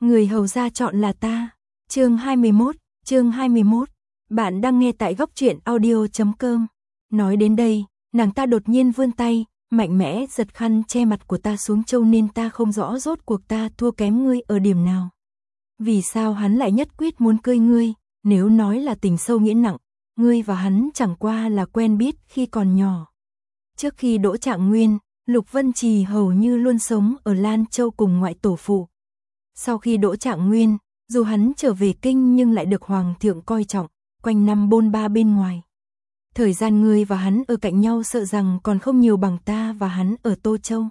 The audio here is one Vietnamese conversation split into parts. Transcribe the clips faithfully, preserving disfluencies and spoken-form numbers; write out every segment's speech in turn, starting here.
Người hầu ra chọn là ta. Chương hai mươi mốt, chương hai mươi mốt. Bạn đang nghe tại góc truyện audio chấm com. Nói đến đây, nàng ta đột nhiên vươn tay, mạnh mẽ giật khăn che mặt của ta xuống, châu nên ta không rõ rốt cuộc ta thua kém ngươi ở điểm nào. Vì sao hắn lại nhất quyết muốn cưới ngươi? Nếu nói là tình sâu nghĩa nặng, ngươi và hắn chẳng qua là quen biết khi còn nhỏ. Trước khi đỗ trạng nguyên, Lục Vân Trì hầu như luôn sống ở Lan Châu cùng ngoại tổ phụ. Sau khi đỗ trạng nguyên, dù hắn trở về kinh nhưng lại được hoàng thượng coi trọng, quanh năm bôn ba bên ngoài. Thời gian ngươi và hắn ở cạnh nhau sợ rằng còn không nhiều bằng ta và hắn ở Tô Châu.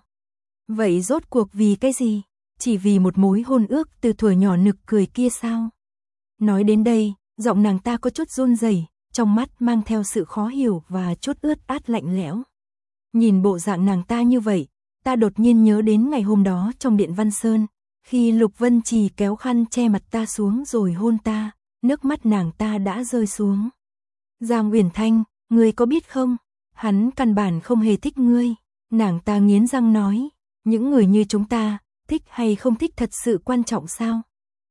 Vậy rốt cuộc vì cái gì? Chỉ vì một mối hôn ước từ thuở nhỏ nực cười kia sao? Nói đến đây, giọng nàng ta có chút run rẩy, trong mắt mang theo sự khó hiểu và chút ướt át lạnh lẽo. Nhìn bộ dạng nàng ta như vậy, ta đột nhiên nhớ đến ngày hôm đó trong Điện Văn Sơn, khi Lục Vân Trì kéo khăn che mặt ta xuống rồi hôn ta, nước mắt nàng ta đã rơi xuống. Giang Uyển Thanh, ngươi có biết không, hắn căn bản không hề thích ngươi. Nàng ta nghiến răng nói, những người như chúng ta, thích hay không thích thật sự quan trọng sao?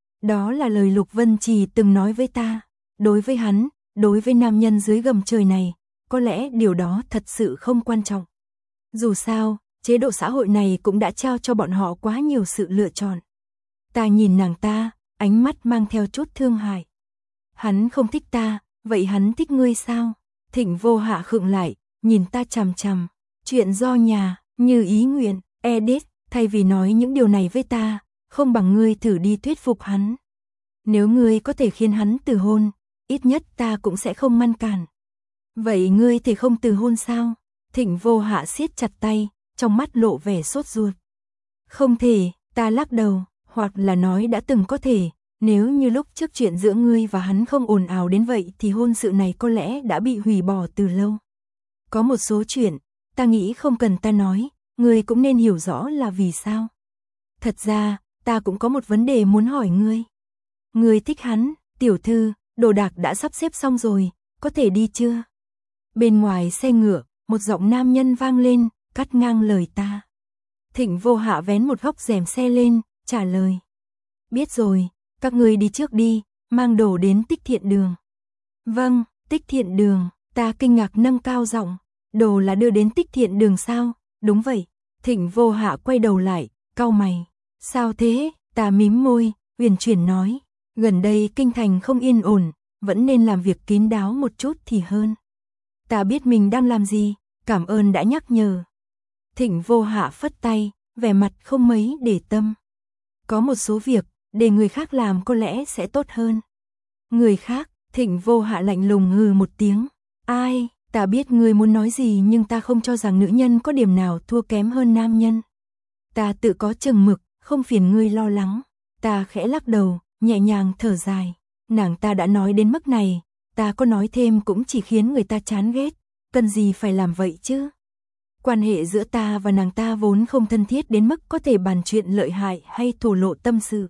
Đó là lời Lục Vân Trì từng nói với ta. Đối với hắn, đối với nam nhân dưới gầm trời này, có lẽ điều đó thật sự không quan trọng. Dù sao, chế độ xã hội này cũng đã trao cho bọn họ quá nhiều sự lựa chọn. Ta nhìn nàng ta, ánh mắt mang theo chút thương hại. Hắn không thích ta, vậy hắn thích ngươi sao? Thịnh Vô Hạ khựng lại, nhìn ta chằm chằm. Chuyện do nhà, như ý nguyện, edit, thay vì nói những điều này với ta, không bằng ngươi thử đi thuyết phục hắn. Nếu ngươi có thể khiến hắn từ hôn, ít nhất ta cũng sẽ không ngăn cản. Vậy ngươi thì không từ hôn sao? Thịnh Vô Hạ siết chặt tay, trong mắt lộ vẻ sốt ruột. Không thể, ta lắc đầu, hoặc là nói đã từng có thể, nếu như lúc trước chuyện giữa ngươi và hắn không ồn ào đến vậy thì hôn sự này có lẽ đã bị hủy bỏ từ lâu. Có một số chuyện, ta nghĩ không cần ta nói, ngươi cũng nên hiểu rõ là vì sao. Thật ra, ta cũng có một vấn đề muốn hỏi ngươi. Ngươi thích hắn, tiểu thư, đồ đạc đã sắp xếp xong rồi, có thể đi chưa? Bên ngoài xe ngựa, một giọng nam nhân vang lên, cắt ngang lời ta. Thịnh Vô Hạ vén một góc rèm xe lên, trả lời. Biết rồi, các ngươi đi trước đi, mang đồ đến Tích Thiện Đường. Vâng, Tích Thiện Đường, ta kinh ngạc nâng cao giọng. Đồ là đưa đến Tích Thiện Đường sao? Đúng vậy. Thịnh Vô Hạ quay đầu lại, cau mày. Sao thế? Ta mím môi, uyển chuyển nói. Gần đây kinh thành không yên ổn, vẫn nên làm việc kín đáo một chút thì hơn. Ta biết mình đang làm gì, cảm ơn đã nhắc nhở. Thịnh Vô Hạ phất tay, vẻ mặt không mấy để tâm. Có một số việc, để người khác làm có lẽ sẽ tốt hơn. Người khác? Thịnh Vô Hạ lạnh lùng hừ một tiếng. Ai? Ta biết ngươi muốn nói gì nhưng ta không cho rằng nữ nhân có điểm nào thua kém hơn nam nhân. Ta tự có chừng mực, không phiền ngươi lo lắng. Ta khẽ lắc đầu, nhẹ nhàng thở dài. Nàng ta đã nói đến mức này, ta có nói thêm cũng chỉ khiến người ta chán ghét. Cần gì phải làm vậy chứ? Quan hệ giữa ta và nàng ta vốn không thân thiết đến mức có thể bàn chuyện lợi hại hay thổ lộ tâm sự.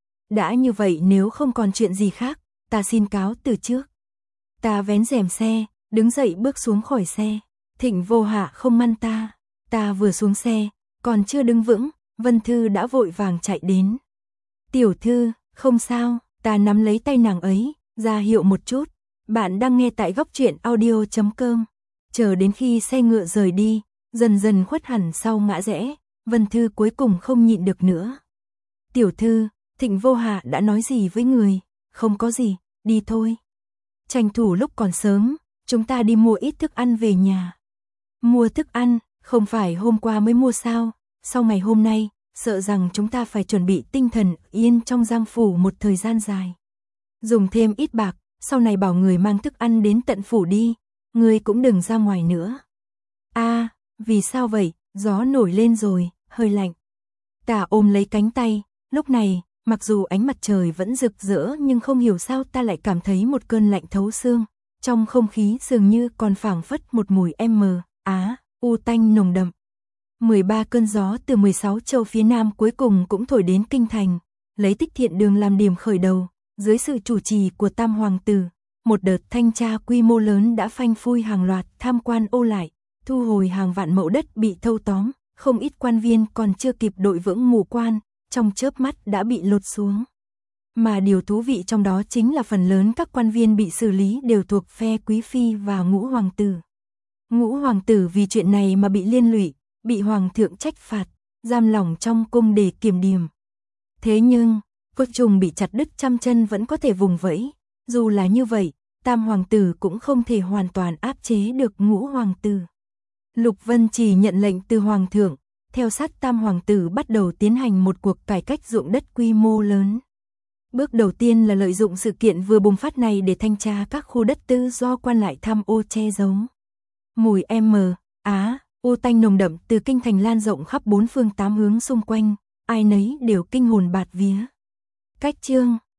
Đã như vậy nếu không còn chuyện gì khác, ta xin cáo từ trước. Ta vén rèm xe, đứng dậy bước xuống khỏi xe. Thịnh Vô Hạ không ngăn ta. Ta vừa xuống xe, còn chưa đứng vững, Vân Thư đã vội vàng chạy đến. Tiểu thư, không sao, ta nắm lấy tay nàng ấy, ra hiệu một chút. Bạn đang nghe tại góc truyện audio chấm com. Chờ đến khi xe ngựa rời đi, dần dần khuất hẳn sau ngã rẽ, Vân Thư cuối cùng không nhịn được nữa. Tiểu thư, Thịnh Vô Hạ đã nói gì với người? Không có gì, đi thôi. Tranh thủ lúc còn sớm, chúng ta đi mua ít thức ăn về nhà. Mua thức ăn, không phải hôm qua mới mua sao? Sau ngày hôm nay, sợ rằng chúng ta phải chuẩn bị tinh thần yên trong Giang phủ một thời gian dài. Dùng thêm ít bạc, sau này bảo người mang thức ăn đến tận phủ đi, người cũng đừng ra ngoài nữa. A, à, vì sao vậy? Gió nổi lên rồi, hơi lạnh. Ta ôm lấy cánh tay, lúc này, mặc dù ánh mặt trời vẫn rực rỡ nhưng không hiểu sao ta lại cảm thấy một cơn lạnh thấu xương. Trong không khí dường như còn phảng phất một mùi M, Á, U tanh nồng đậm. mười ba cơn gió từ mười sáu châu phía Nam cuối cùng cũng thổi đến kinh thành, lấy Tích Thiện Đường làm điểm khởi đầu, dưới sự chủ trì của Tam Hoàng tử, một đợt thanh tra quy mô lớn đã phanh phui hàng loạt tham quan ô lại, thu hồi hàng vạn mẫu đất bị thâu tóm, không ít quan viên còn chưa kịp đội vững mù quan, trong chớp mắt đã bị lột xuống. Mà điều thú vị trong đó chính là phần lớn các quan viên bị xử lý đều thuộc phe quý phi và ngũ hoàng tử. Ngũ hoàng tử vì chuyện này mà bị liên lụy, bị hoàng thượng trách phạt, giam lỏng trong cung để kiểm điểm. Thế nhưng, côn trùng bị chặt đứt trăm chân vẫn có thể vùng vẫy, dù là như vậy, tam hoàng tử cũng không thể hoàn toàn áp chế được ngũ hoàng tử. Lục Vân chỉ nhận lệnh từ hoàng thượng, theo sát tam hoàng tử bắt đầu tiến hành một cuộc cải cách ruộng đất quy mô lớn. Bước đầu tiên là lợi dụng sự kiện vừa bùng phát này để thanh tra các khu đất tư do quan lại tham ô che giấu. Mùi M, Á, ô tanh nồng đậm từ kinh thành lan rộng khắp bốn phương tám hướng xung quanh, ai nấy đều kinh hồn bạt vía. Cách chương